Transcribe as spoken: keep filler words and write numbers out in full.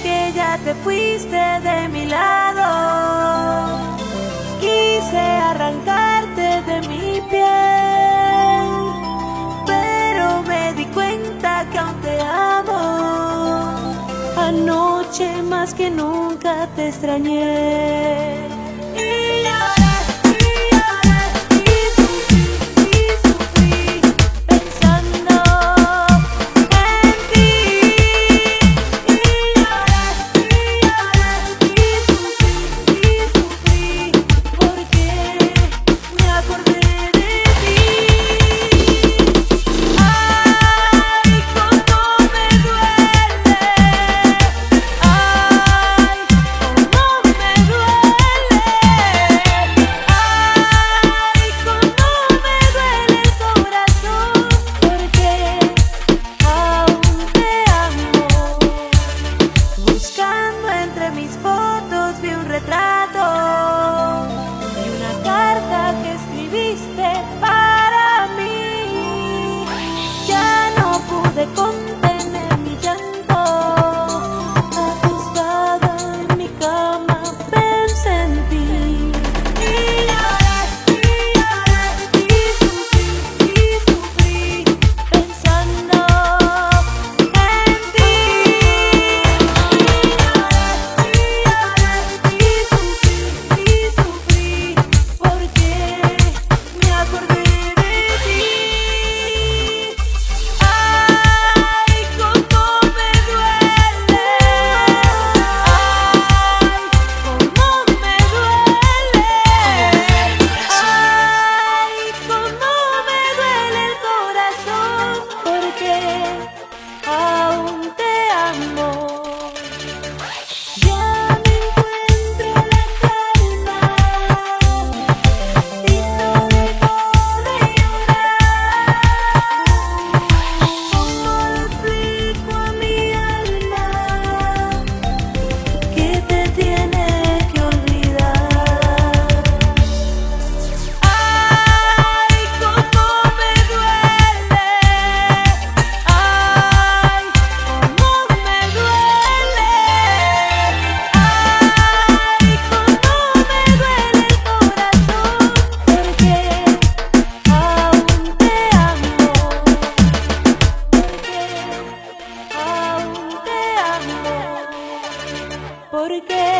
que ya te fuiste de mi lado. Quise arrancarte de mi piel, pero me di cuenta que aún te amo. Anoche más que nunca te extrañé. Para mí, ya no pude contener mi llanto. Acostada en mi cama pensé en ti. Y lloré, y lloré, y sufrí, y sufrí pensando en ti. Y lloré, y lloré, y sufrí, y sufrí porque me acordé de ti. Ay, cómo me duele. Ay, cómo me duele. Ay, cómo me duele el corazón, porque aún te amo. Ya me encuentro la calma y no dejo de llorar. ¿Cómo le explico a mi alma que te tiene que olvidar? Ay, cómo me duele. Ay, cómo me duele. Ay, cómo me duele el corazón, porque aún te amo. Porque aún te amo. Porque